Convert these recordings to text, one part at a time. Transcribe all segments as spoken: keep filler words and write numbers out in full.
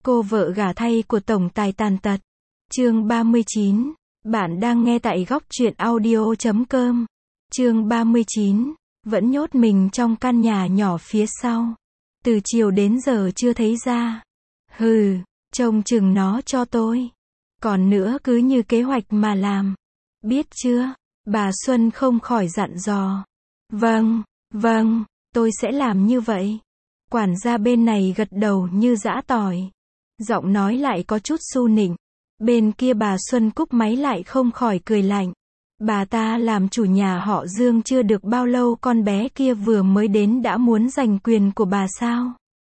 Cô vợ gả thay của tổng tài tàn tật. Chương ba mươi chín. Bạn đang nghe tại góc truyện audio chấm com. Chương ba mươi chín. Vẫn nhốt mình trong căn nhà nhỏ phía sau. Từ chiều đến giờ chưa thấy ra. Hừ, trông chừng nó cho tôi. Còn nữa cứ như kế hoạch mà làm. Biết chưa? Bà Xuân không khỏi dặn dò. Vâng, vâng, tôi sẽ làm như vậy. Quản gia bên này gật đầu như giã tỏi. Giọng nói lại có chút su nịnh. Bên kia bà Xuân cúp máy lại không khỏi cười lạnh. Bà ta làm chủ nhà họ Dương chưa được bao lâu, con bé kia vừa mới đến đã muốn giành quyền của bà sao?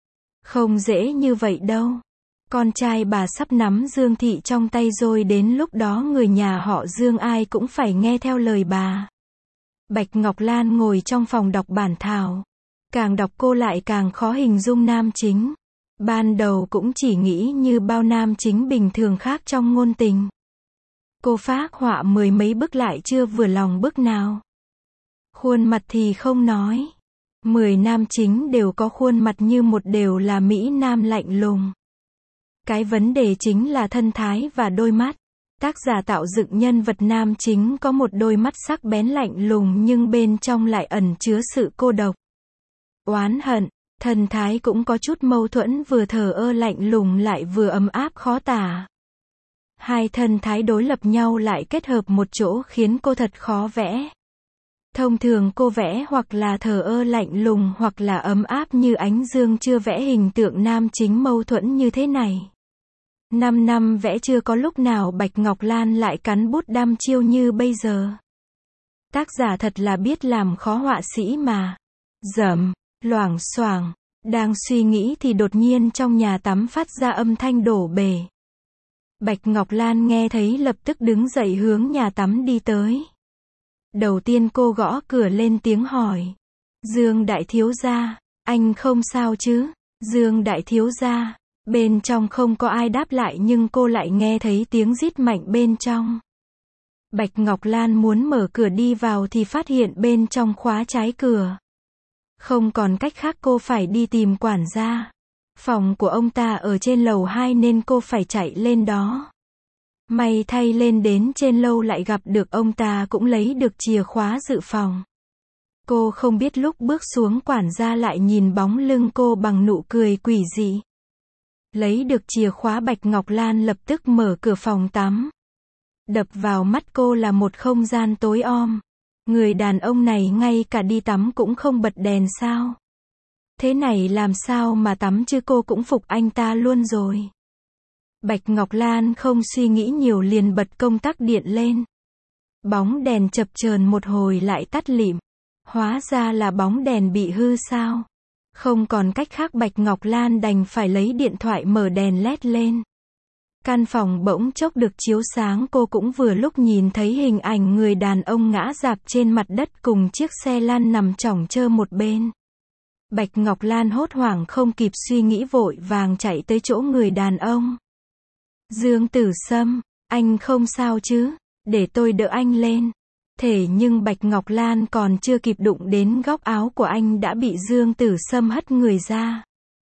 Không dễ như vậy đâu. Con trai bà sắp nắm Dương thị trong tay rồi, đến lúc đó người nhà họ Dương ai cũng phải nghe theo lời bà. Bạch Ngọc Lan ngồi trong phòng đọc bản thảo. Càng đọc cô lại càng khó hình dung nam chính. Ban đầu cũng chỉ nghĩ như bao nam chính bình thường khác trong ngôn tình. Cô phác họa mười mấy bức lại chưa vừa lòng bức nào. Khuôn mặt thì không nói. Mười nam chính đều có khuôn mặt như một, đều là Mỹ Nam lạnh lùng. Cái vấn đề chính là thân thái và đôi mắt. Tác giả tạo dựng nhân vật nam chính có một đôi mắt sắc bén lạnh lùng nhưng bên trong lại ẩn chứa sự cô độc, oán hận. Thần thái cũng có chút mâu thuẫn, vừa thờ ơ lạnh lùng lại vừa ấm áp khó tả. Hai thần thái đối lập nhau lại kết hợp một chỗ khiến cô thật khó vẽ. Thông thường cô vẽ hoặc là thờ ơ lạnh lùng hoặc là ấm áp như ánh dương, chưa vẽ hình tượng nam chính mâu thuẫn như thế này. Năm năm vẽ chưa có lúc nào Bạch Ngọc Lan lại cắn bút đăm chiêu như bây giờ. Tác giả thật là biết làm khó họa sĩ mà. Dầm, loảng xoảng, đang suy nghĩ thì đột nhiên trong nhà tắm phát ra âm thanh đổ bể. Bạch Ngọc Lan nghe thấy lập tức đứng dậy hướng nhà tắm đi tới. Đầu tiên cô gõ cửa lên tiếng hỏi. Dương đại thiếu gia, anh không sao chứ? Dương đại thiếu gia. Bên trong không có ai đáp lại nhưng cô lại nghe thấy tiếng rít mạnh bên trong. Bạch Ngọc Lan muốn mở cửa đi vào thì phát hiện bên trong khóa trái cửa. Không còn cách khác, cô phải đi tìm quản gia. Phòng của ông ta ở trên lầu hai nên cô phải chạy lên đó. May thay lên đến trên lầu lại gặp được ông ta cũng lấy được chìa khóa dự phòng. Cô không biết lúc bước xuống quản gia lại nhìn bóng lưng cô bằng nụ cười quỷ dị. Lấy được chìa khóa Bạch Ngọc Lan lập tức mở cửa phòng tắm. Đập vào mắt cô là một không gian tối om. Người đàn ông này ngay cả đi tắm cũng không bật đèn sao? Thế này làm sao mà tắm chứ, cô cũng phục anh ta luôn rồi. Bạch Ngọc Lan không suy nghĩ nhiều liền bật công tắc điện lên. Bóng đèn chập chờn một hồi lại tắt lịm. Hóa ra là bóng đèn bị hư sao? Không còn cách khác, Bạch Ngọc Lan đành phải lấy điện thoại mở đèn led lên. Căn phòng bỗng chốc được chiếu sáng, cô cũng vừa lúc nhìn thấy hình ảnh người đàn ông ngã rạp trên mặt đất cùng chiếc xe lăn nằm chỏng chơ một bên. Bạch Ngọc Lan hốt hoảng không kịp suy nghĩ vội vàng chạy tới chỗ người đàn ông. Dương Tử Sâm, anh không sao chứ? Để tôi đỡ anh lên. Thế nhưng Bạch Ngọc Lan còn chưa kịp đụng đến góc áo của anh đã bị Dương Tử Sâm hất người ra.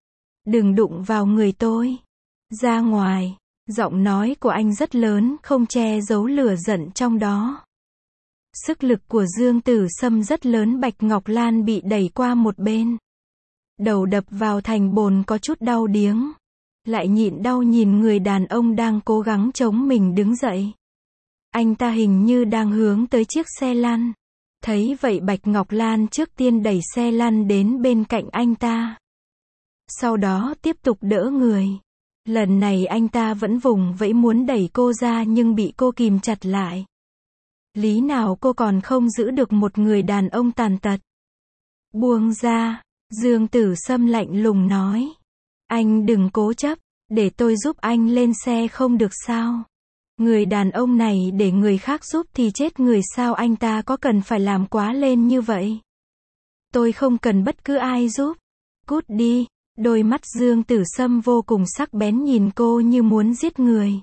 Đừng đụng vào người tôi. Ra ngoài. Giọng nói của anh rất lớn, không che giấu lửa giận trong đó. Sức lực của Dương Tử Sâm rất lớn, Bạch Ngọc Lan bị đẩy qua một bên. Đầu đập vào thành bồn có chút đau điếng. Lại nhịn đau nhìn người đàn ông đang cố gắng chống mình đứng dậy. Anh ta hình như đang hướng tới chiếc xe lăn. Thấy vậy Bạch Ngọc Lan trước tiên đẩy xe lăn đến bên cạnh anh ta. Sau đó tiếp tục đỡ người. Lần này anh ta vẫn vùng vẫy muốn đẩy cô ra nhưng bị cô kìm chặt lại. Lý nào cô còn không giữ được một người đàn ông tàn tật. Buông ra, Dương Tử Sâm lạnh lùng nói. Anh đừng cố chấp, để tôi giúp anh lên xe không được sao? Người đàn ông này để người khác giúp thì chết người sao, anh ta có cần phải làm quá lên như vậy? Tôi không cần bất cứ ai giúp. Cút đi. Đôi mắt Dương Tử Sâm vô cùng sắc bén nhìn cô như muốn giết người.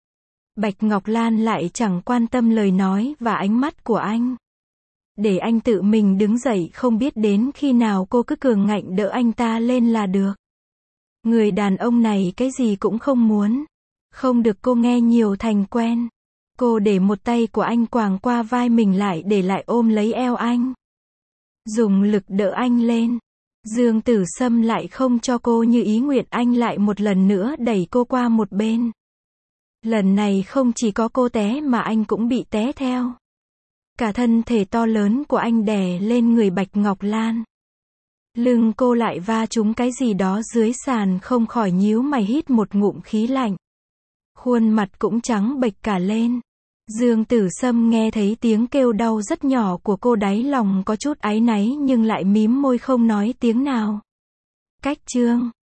Bạch Ngọc Lan lại chẳng quan tâm lời nói và ánh mắt của anh. Để anh tự mình đứng dậy, không biết đến khi nào cô cứ cường ngạnh đỡ anh ta lên là được. Người đàn ông này cái gì cũng không muốn. Không được cô nghe nhiều thành quen. Cô để một tay của anh quàng qua vai mình lại để lại ôm lấy eo anh. Dùng lực đỡ anh lên. Dương Tử Sâm lại không cho cô như ý nguyện, anh lại một lần nữa đẩy cô qua một bên. Lần này không chỉ có cô té mà anh cũng bị té theo. Cả thân thể to lớn của anh đè lên người Bạch Ngọc Lan. Lưng cô lại va trúng cái gì đó dưới sàn, không khỏi nhíu mày hít một ngụm khí lạnh. Khuôn mặt cũng trắng bệch cả lên. Dương Tử Sâm nghe thấy tiếng kêu đau rất nhỏ của cô, đáy lòng có chút áy náy nhưng lại mím môi không nói tiếng nào. Cách chương